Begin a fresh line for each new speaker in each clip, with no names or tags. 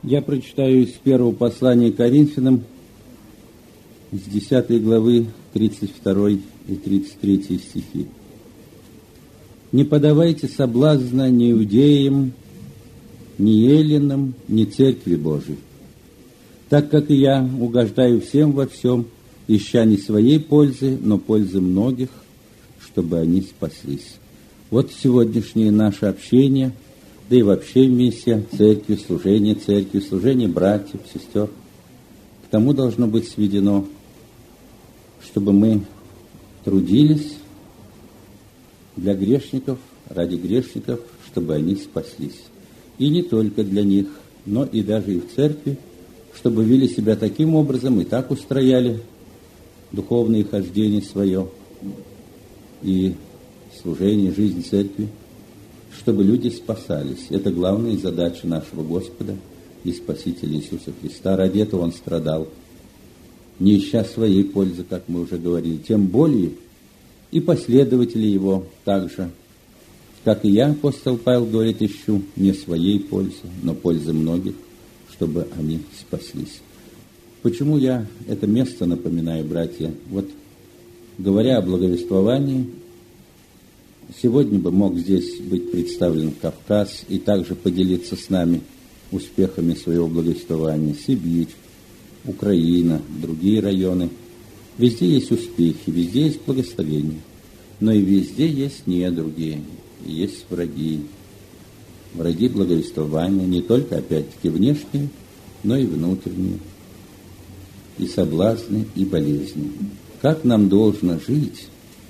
Я прочитаю из первого послания Коринфянам, с 10 главы, 32 и 33 стихи. «Не подавайте соблазна ни иудеям, ни эллинам, ни церкви Божией, так как и я угождаю всем во всем, ища не своей пользы, но пользы многих, чтобы они спаслись». Вот сегодняшнее наше общение, да и вообще миссия церкви, служение братьев, сестер, к тому должно быть сведено, чтобы мы трудились для грешников, ради грешников, чтобы они спаслись. И не только для них, но и даже и в церкви, чтобы вели себя таким образом и так устрояли духовное хождение свое и служение, жизнь церкви, чтобы люди спасались. Это главная задача нашего Господа и Спасителя Иисуса Христа. Ради этого Он страдал, не ища своей пользы, как мы уже говорили. Тем более и последователи Его также, как и я, апостол Павел говорит, ищу не своей пользы, но пользы многих, чтобы они спаслись. Почему я это место напоминаю, братья? Вот, говоря о благовествовании, сегодня бы мог здесь быть представлен Кавказ и также поделиться с нами успехами своего благовествования. Сибирь, Украина, другие районы. Везде есть успехи, везде есть благословения, но и везде есть недруги, есть враги. Враги благовествования, не только, опять-таки, внешние, но и внутренние, и соблазны, и болезни. Как нам должно жить,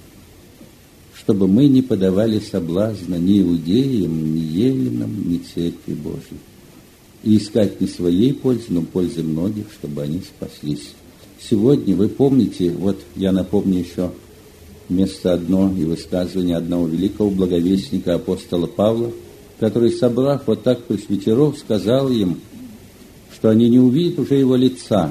чтобы мы не подавали соблазна ни иудеям, ни эллинам, ни церкви Божьей, и искать не своей пользы, но пользы многих, чтобы они спаслись. Сегодня, вы помните, вот я напомню еще место одно и высказывание одного великого благовестника апостола Павла, который, собрав вот так пресвитеров, сказал им, что они не увидят уже его лица,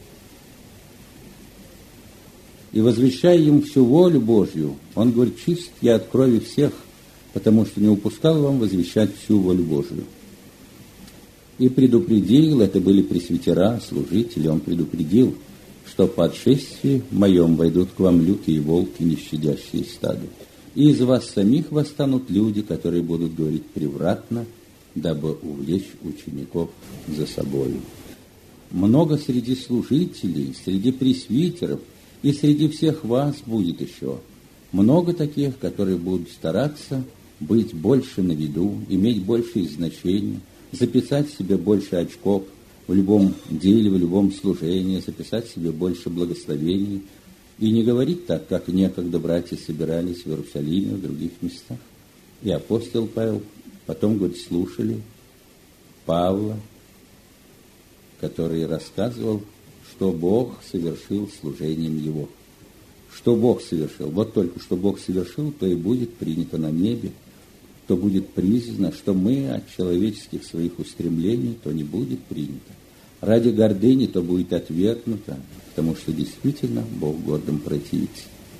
и возвещая им всю волю Божью, он говорит: чист я от крови всех, потому что не упускал вам возвещать всю волю Божью. И предупредил, это были пресвитера, служители, он предупредил, что по отшествии моем войдут к вам лютые волки, не щадящие стадо. И из вас самих восстанут люди, которые будут говорить превратно, дабы увлечь учеников за собою. Много среди служителей, среди пресвитеров и среди всех вас будет еще много таких, которые будут стараться быть больше на виду, иметь большее значение, записать себе больше очков в любом деле, в любом служении, записать себе больше благословений и не говорить так, как некогда братья собирались в Иерусалиме, в других местах. И апостол Павел потом, говорит, слушали Павла, который рассказывал, что Бог совершил служением его. Что Бог совершил? Вот только что Бог совершил, то и будет принято на небе, то будет признано, что мы от человеческих своих устремлений, то не будет принято. Ради гордыни то будет отвергнуто, потому что действительно Бог гордым противится.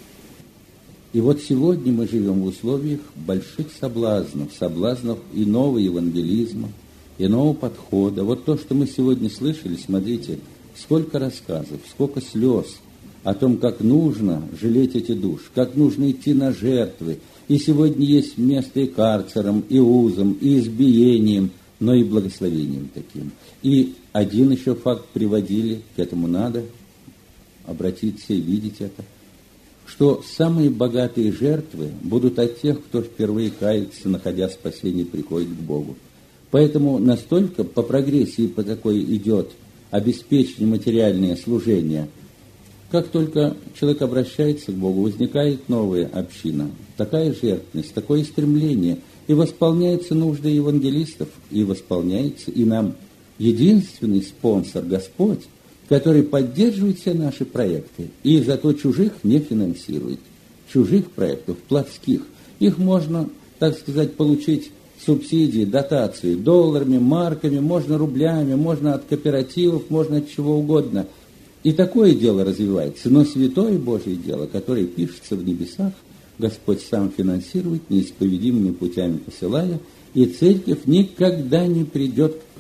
И вот сегодня мы живем в условиях больших соблазнов иного евангелизма, иного подхода. Вот то, что мы сегодня слышали, смотрите, сколько рассказов, сколько слез о том, как нужно жалеть эти души, как нужно идти на жертвы. И сегодня есть место и карцерам, и узам, и избиением, но и благословением таким. И один еще факт приводили, к этому надо обратиться и видеть это, что самые богатые жертвы будут от тех, кто впервые кается, находя спасение, приходит к Богу. Поэтому настолько по прогрессии по такой идет обеспечение материальное служение, как только человек обращается к Богу, возникает новая община, такая жертвенность, такое стремление, и восполняются нужды евангелистов, и восполняется и нам единственный спонсор Господь, который поддерживает все наши проекты, и зато чужих не финансирует. Чужих проектов, плотских, их можно, так сказать, получить субсидии, дотации долларами, марками, можно рублями, можно от кооперативов, можно от чего угодно. И такое дело развивается. Но святое Божье дело, которое пишется в небесах, Господь сам финансирует, неисповедимыми путями посылая, и церковь никогда не придет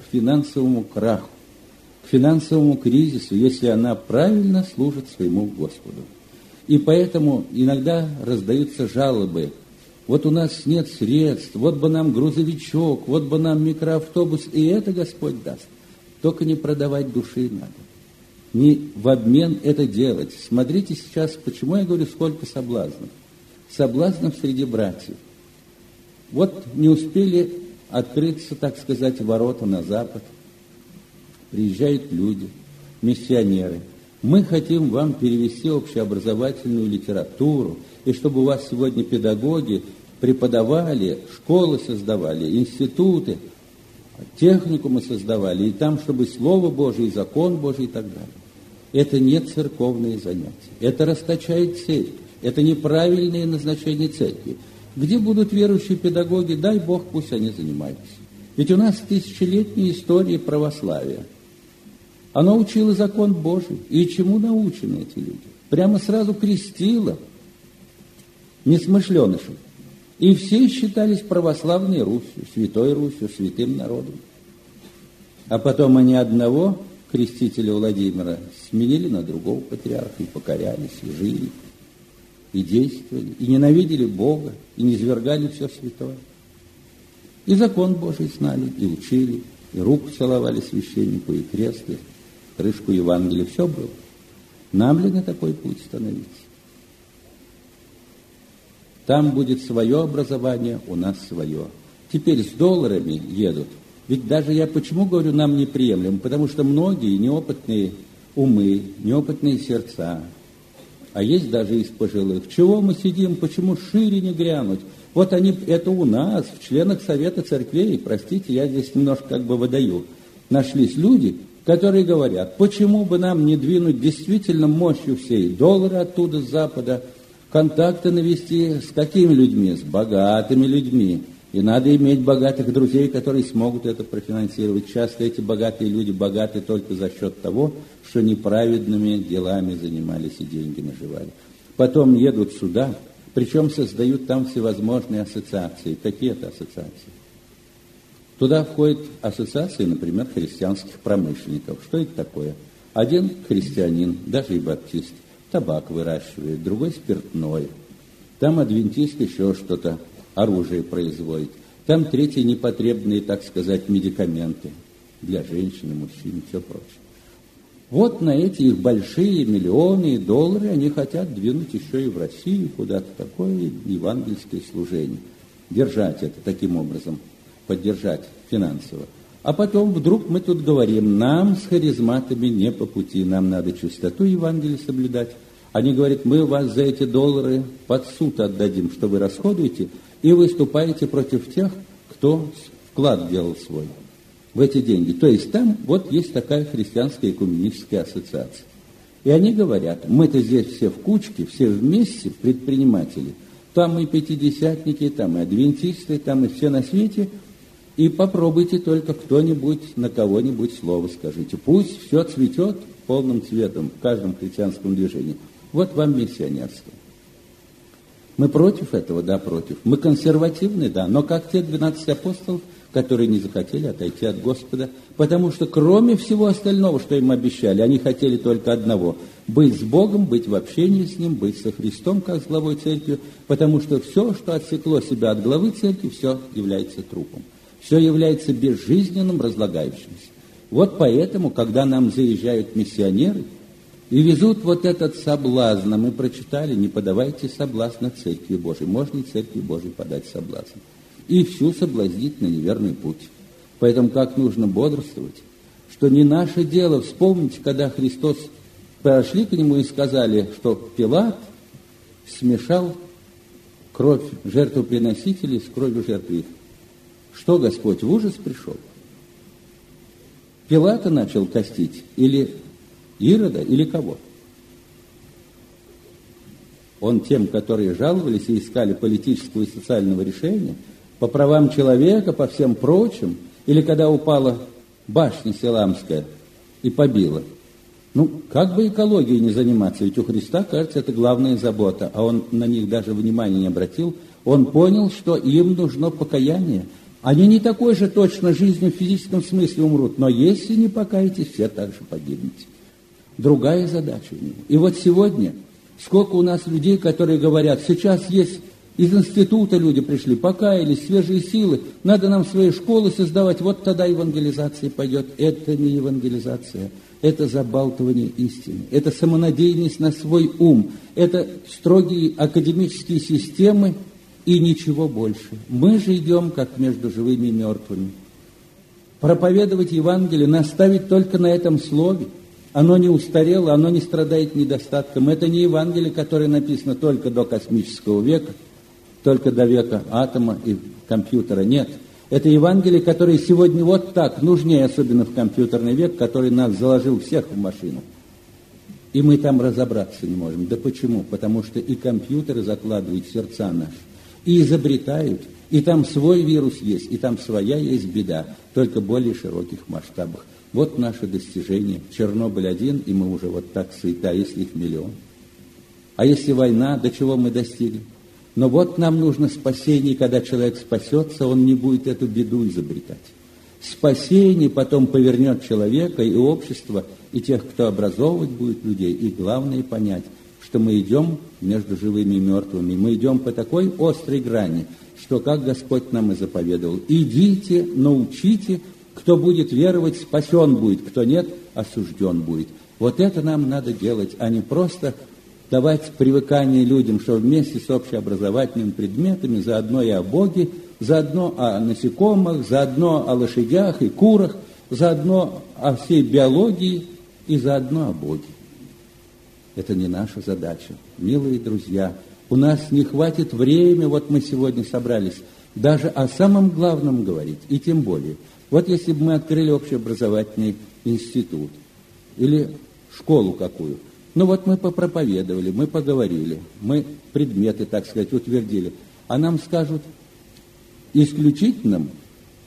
к финансовому краху, к финансовому кризису, если она правильно служит своему Господу. И поэтому иногда раздаются жалобы. Вот у нас нет средств, вот бы нам грузовичок, вот бы нам микроавтобус, и это Господь даст. Только не продавать души надо. Не в обмен это делать. Смотрите сейчас, почему я говорю, сколько соблазнов. Соблазнов среди братьев. Вот не успели открыться, так сказать, ворота на запад. Приезжают люди, миссионеры. Мы хотим вам перевести общеобразовательную литературу, и чтобы у вас сегодня педагоги преподавали, школы создавали, институты, техникумы создавали, и там, чтобы Слово Божие, закон Божий и так далее. Это не церковные занятия. Это расточает церковь. Это неправильное назначение церкви. Где будут верующие педагоги, дай Бог, пусть они занимаются. Ведь у нас тысячелетняя история православия. Оно учило закон Божий. И чему научены эти люди? Прямо сразу крестило несмышленышев. И все считались православной Русью, святой Русью, святым народом. А потом они одного крестителя Владимира сменили на другого патриарха, и покорялись, и жили, и действовали, и ненавидели Бога, и низвергали все святое. И закон Божий знали, и учили, и руку целовали священнику, и крест, и крышку Евангелия, все было. Нам ли на такой путь становиться? Там будет свое образование, у нас свое. Теперь с долларами едут. Ведь даже я почему говорю, нам неприемлемо? Потому что многие неопытные умы, неопытные сердца, а есть даже из пожилых. Чего мы сидим, почему шире не грянуть? Вот они, это у нас, в членах Совета Церквей, простите, я здесь немножко как бы выдаю, нашлись люди, которые говорят, почему бы нам не двинуть действительно мощью всей, доллары оттуда, с Запада, контакты навести с какими людьми? С богатыми людьми. И надо иметь богатых друзей, которые смогут это профинансировать. Часто эти богатые люди богаты только за счет того, что неправедными делами занимались и деньги наживали. Потом едут сюда, причем создают там всевозможные ассоциации. Какие это ассоциации? Туда входят ассоциации, например, христианских промышленников. Что это такое? Один христианин, даже и баптист, табак выращивает, другой спиртной. Там адвентист еще что-то, оружие производит. Там третий непотребные, так сказать, медикаменты для женщин и мужчин и все прочее. Вот на эти их большие миллионы и доллары они хотят двинуть еще и в Россию куда-то такое евангельское служение. Держать это таким образом, поддержать финансово. А потом вдруг мы тут говорим, нам с харизматами не по пути, нам надо чистоту Евангелия соблюдать. Они говорят, мы вас за эти доллары под суд отдадим, что вы расходуете, и выступаете против тех, кто вклад делал свой в эти деньги. То есть там вот есть такая христианская экуменическая ассоциация. И они говорят, мы-то здесь все в кучке, все вместе, предприниматели. Там и пятидесятники, там и адвентисты, там и все на свете. И попробуйте только кто-нибудь на кого-нибудь слово скажите. Пусть все цветет полным цветом в каждом христианском движении. Вот вам миссионерство. Мы против этого? Да, против. Мы консервативны? Да. Но как те 12 апостолов, которые не захотели отойти от Господа, потому что кроме всего остального, что им обещали, они хотели только одного – быть с Богом, быть в общении с Ним, быть со Христом, как с главой церкви, потому что все, что отсекло себя от главы церкви, все является трупом. Все является безжизненным, разлагающимся. Вот поэтому, когда нам заезжают миссионеры и везут вот этот соблазн, мы прочитали, не подавайте соблазна Церкви Божией. Можно ли Церкви Божией подать соблазн? И всю соблазнить на неверный путь. Поэтому как нужно бодрствовать, что не наше дело. Вспомните, когда Христос подошли к Нему и сказали, что Пилат смешал кровь жертвоприносителей с кровью жертвы. Что Господь в ужас пришел? Пилата начал костить или Ирода, или кого? Он тем, которые жаловались и искали политического и социального решения, по правам человека, по всем прочим, или когда упала башня Силамская и побила. Ну, как бы экологией не заниматься, ведь у Христа, кажется, это главная забота, а он на них даже внимания не обратил. Он понял, что им нужно покаяние. Они не такой же точно жизнью в физическом смысле умрут, но если не покаетесь, все так же погибнете. Другая задача у него. И вот сегодня, сколько у нас людей, которые говорят, сейчас есть из института люди пришли, покаялись, свежие силы, надо нам свои школы создавать, вот тогда евангелизация пойдет. Это не евангелизация, это забалтывание истины, это самонадеянность на свой ум, это строгие академические системы и ничего больше. Мы же идем как между живыми и мертвыми. Проповедовать Евангелие, наставить только на этом слове. Оно не устарело, оно не страдает недостатком. Это не Евангелие, которое написано только до космического века, только до века атома и компьютера. Нет. Это Евангелие, которое сегодня вот так, нужнее, особенно в компьютерный век, который нас заложил всех в машину. И мы там разобраться не можем. Да почему? Потому что и компьютеры закладывают в сердца наши, и изобретают, и там свой вирус есть, и там своя есть беда, только в более широких масштабах. Вот наше достижение. Чернобыль-1, и мы уже вот так суета, если их миллион. А если война, до чего мы достигли? Но вот нам нужно спасение, и когда человек спасется, он не будет эту беду изобретать. Спасение потом повернет человека и общество, и тех, кто образовывать будет людей. И главное понять, что мы идем между живыми и мертвыми. Мы идем по такой острой грани, что, как Господь нам и заповедовал, идите, научите, кто будет веровать, спасен будет, кто нет, осужден будет. Вот это нам надо делать, а не просто давать привыкание людям, что вместе с общеобразовательными предметами заодно и о Боге, заодно о насекомых, заодно о лошадях и курах, заодно о всей биологии и заодно о Боге. Это не наша задача. Милые друзья, у нас не хватит времени, вот мы сегодня собрались, даже о самом главном говорить, и тем более. Вот если бы мы открыли общеобразовательный институт или школу какую, ну вот мы попроповедовали, мы поговорили, мы предметы, так сказать, утвердили, а нам скажут, исключительным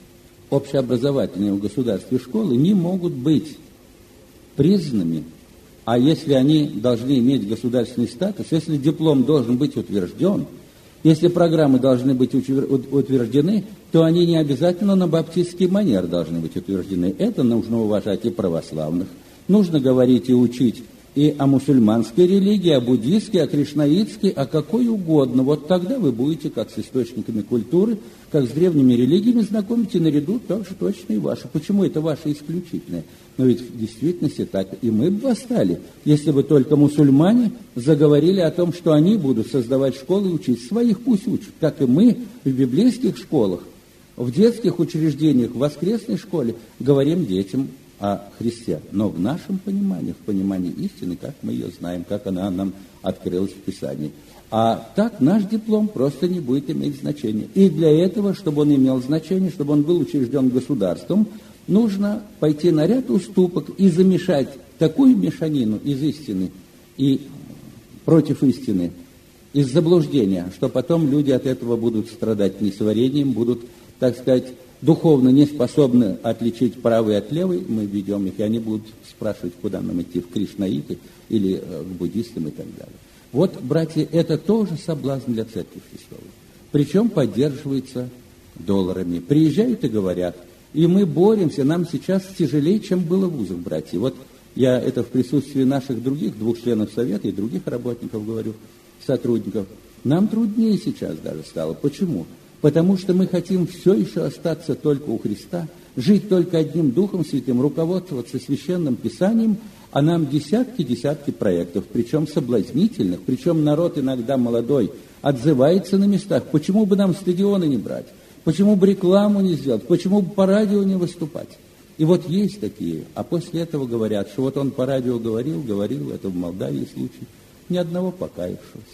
общеобразовательные в государстве школы не могут быть признанными, а если они должны иметь государственный статус, если диплом должен быть утвержден, если программы должны быть утверждены, то они не обязательно на баптистский манер должны быть утверждены. Это нужно уважать и православных. Нужно говорить и учить и о мусульманской религии, о буддистской, о кришнаитской, о какой угодно. Вот тогда вы будете, как с источниками культуры, как с древними религиями знакомите, наряду так же точно и ваши. Почему это ваше исключительное? Но ведь в действительности так и мы бы восстали, если бы только мусульмане заговорили о том, что они будут создавать школы и учить. Своих пусть учат, как и мы в библейских школах, в детских учреждениях, в воскресной школе говорим детям о Христе, но в нашем понимании, в понимании истины, как мы ее знаем, как она нам открылась в Писании. А так наш диплом просто не будет иметь значения. И для этого, чтобы он имел значение, чтобы он был учрежден государством, нужно пойти на ряд уступок и замешать такую мешанину из истины и против истины, из заблуждения, что потом люди от этого будут страдать несварением, будут, так сказать, духовно не способны отличить правый от левый, мы ведем их, и они будут спрашивать, куда нам идти, в кришнаиты или к буддистам и так далее. Вот, братья, это тоже соблазн для Церкви Христовой. Причем поддерживается долларами. Приезжают и говорят, и мы боремся, нам сейчас тяжелее, чем было в вузах, братья. Вот я это в присутствии наших других, 2 членов Совета и других работников говорю, сотрудников. Нам труднее сейчас даже стало. Почему? Потому что мы хотим все еще остаться только у Христа, жить только одним Духом Святым, руководствоваться Священным Писанием, а нам десятки проектов, причем соблазнительных, причем народ иногда молодой отзывается на местах. Почему бы нам стадионы не брать? Почему бы рекламу не сделать? Почему бы по радио не выступать? И вот есть такие, а после этого говорят, что вот он по радио говорил, это в Молдавии случай, ни одного покаявшегося.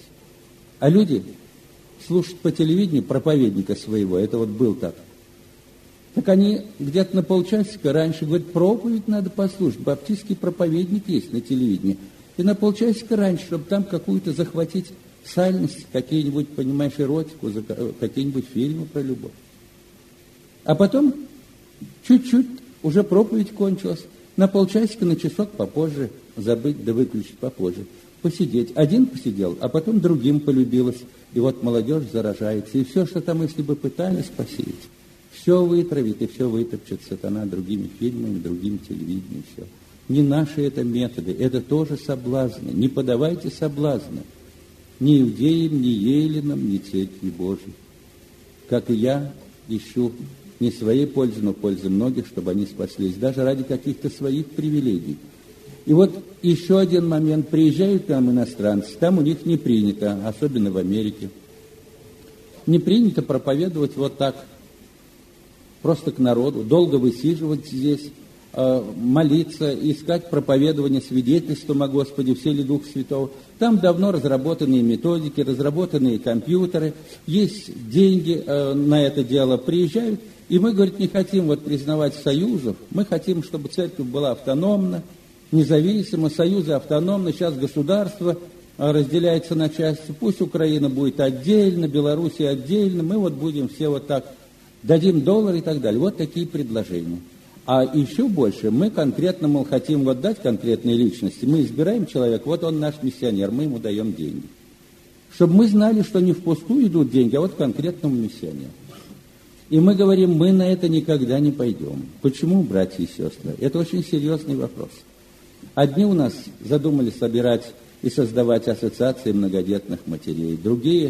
А люди слушать по телевидению проповедника своего, это вот был так. Так они где-то на полчасика раньше говорят, проповедь надо послушать, баптистский проповедник есть на телевидении. И на полчасика раньше, чтобы там какую-то захватить сальность, какие-нибудь, понимаешь, эротику, какие-нибудь фильмы про любовь. А потом чуть-чуть уже проповедь кончилась, на полчасика, на часок попозже забыть, да выключить попозже. Посидеть. Один посидел, а потом другим полюбилось. И вот молодежь заражается. И все, что там, если бы пытались посеять, Все вытравит и все вытопчет сатана другими фильмами, другим телевидением, все. Не наши это методы, это тоже соблазны. Не подавайте соблазны ни иудеям, ни еллинам, ни Церкви Божией. Как и я ищу не своей пользы, но пользы многих, чтобы они спаслись, даже ради каких-то своих привилегий. И вот еще один момент. Приезжают к нам иностранцы, там у них не принято, особенно в Америке, не принято проповедовать вот так, просто к народу, долго высиживать здесь, молиться, искать проповедование, свидетельством о Господе, в силе Духа Святого. Там давно разработанные методики, разработанные компьютеры, есть деньги на это дело, приезжают. И мы, говорит, не хотим вот признавать союзов, мы хотим, чтобы церковь была автономна, независима, союзы автономны, сейчас государство разделяется на части, пусть Украина будет отдельно, Белоруссия отдельно, мы вот будем все вот так, дадим $1 и так далее. Вот такие предложения. А еще больше, мы конкретно, мол, хотим вот дать конкретные личности, мы избираем человека, вот он наш миссионер, мы ему даем деньги. Чтобы мы знали, что не впустую идут деньги, а вот конкретному миссионеру. И мы говорим, мы на это никогда не пойдем. Почему, братья и сестры? Это очень серьезный вопрос. Одни у нас задумали собирать и создавать ассоциации многодетных матерей, другие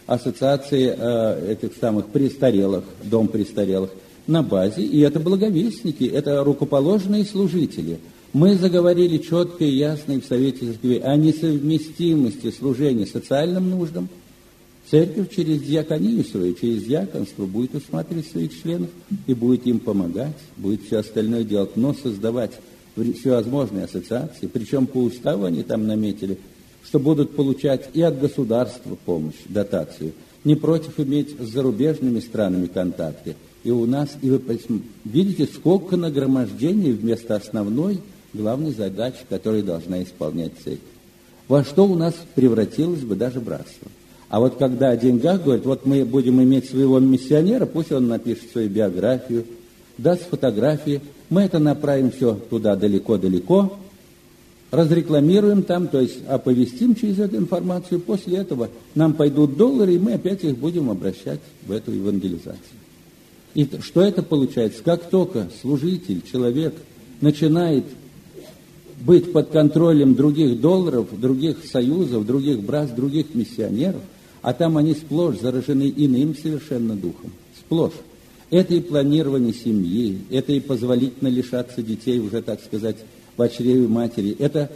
ассоциации этих самых престарелых, дом престарелых, на базе, и это благовестники, это рукоположенные служители. Мы заговорили четко и ясно и в Совете Церквей о несовместимости служения социальным нуждам. Церковь через диаконию свою, через диаконство будет усматривать своих членов и будет им помогать, будет все остальное делать, но создавать всевозможные ассоциации, причем по уставу они там наметили, что будут получать и от государства помощь, дотацию, не против иметь с зарубежными странами контакты. И у нас, и вы видите, сколько нагромождений вместо основной, главной задачи, которую должна исполнять церковь. Во что у нас превратилось бы даже братство. А вот когда о деньгах говорят, вот мы будем иметь своего миссионера, пусть он напишет свою биографию, даст фотографии, мы это направим все туда далеко-далеко, разрекламируем там, то есть оповестим через эту информацию, после этого нам пойдут $, и мы опять их будем обращать в эту евангелизацию. И что это получается? Как только служитель, человек начинает быть под контролем других $, других союзов, других братств, других миссионеров, а там они сплошь заражены иным совершенно духом, сплошь. Это и планирование семьи, это и позволительно лишаться детей, уже, так сказать, в чреве матери. Это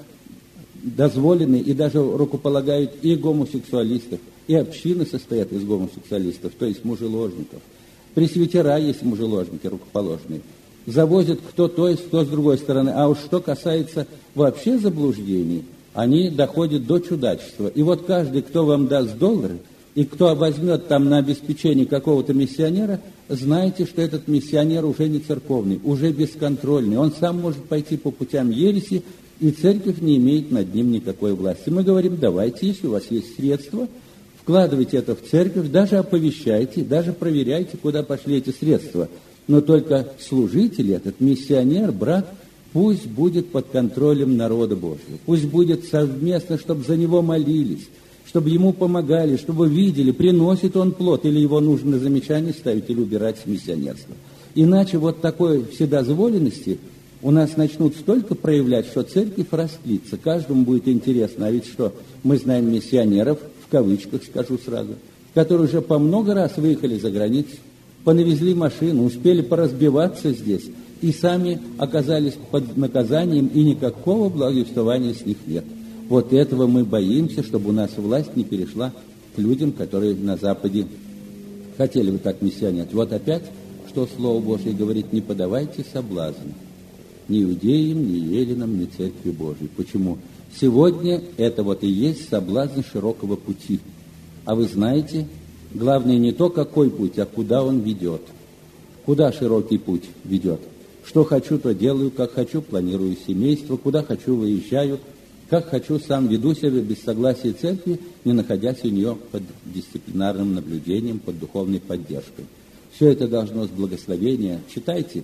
дозволены и даже рукополагают и гомосексуалистов, и общины состоят из гомосексуалистов, то есть мужеложников. Пресвитера есть мужеложники рукоположные. Завозят кто то есть, кто с другой стороны. А уж что касается вообще заблуждений, они доходят до чудачества. И вот каждый, кто вам даст $, и кто возьмет там на обеспечение какого-то миссионера, знайте, что этот миссионер уже не церковный, уже бесконтрольный. Он сам может пойти по путям ереси, и церковь не имеет над ним никакой власти. Мы говорим, давайте, если у вас есть средства, вкладывайте это в церковь, даже оповещайте, даже проверяйте, куда пошли эти средства. Но только служитель этот, миссионер, брат, пусть будет под контролем народа Божьего. Пусть будет совместно, чтобы за него молились, чтобы ему помогали, чтобы видели, приносит он плод, или его нужно на замечание ставить, или убирать с миссионерства. Иначе вот такой вседозволенности у нас начнут столько проявлять, что церковь растлится. Каждому будет интересно. А ведь что, мы знаем миссионеров, в кавычках скажу сразу, которые уже по много раз выехали за границу, понавезли машину, успели поразбиваться здесь, и сами оказались под наказанием, и никакого благовествования с них нет. Вот этого мы боимся, чтобы у нас власть не перешла к людям, которые на Западе хотели бы так миссионировать. Вот опять, что Слово Божье говорит, не подавайте соблазн ни иудеям, ни еллинам, ни Церкви Божьей. Почему? Сегодня это вот и есть соблазн широкого пути. А вы знаете, главное не то, какой путь, а куда он ведет. Куда широкий путь ведет? Что хочу, то делаю, как хочу, планирую семейство, куда хочу, выезжаю, как хочу, сам веду себя без согласия церкви, не находясь у нее под дисциплинарным наблюдением, под духовной поддержкой. Все это должно с благословения. Читайте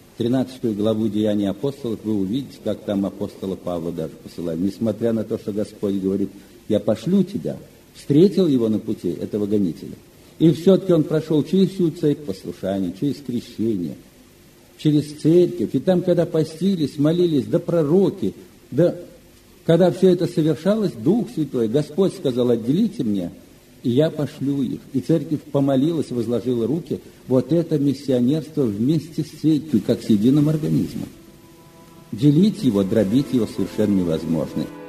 13 главу Деяний апостолов, вы увидите, как там апостола Павла даже посылали. Несмотря на то, что Господь говорит, я пошлю тебя, встретил его на пути, этого гонителя. И все-таки он прошел через всю цепь послушания, через крещение, через церковь. И там, когда постились, молились, да пророки, да когда все это совершалось, Дух Святой, Господь сказал: отделите мне, и я пошлю их. И церковь помолилась, возложила руки. Вот это миссионерство вместе с церковью, как с единым организмом. Делить его, дробить его совершенно невозможно.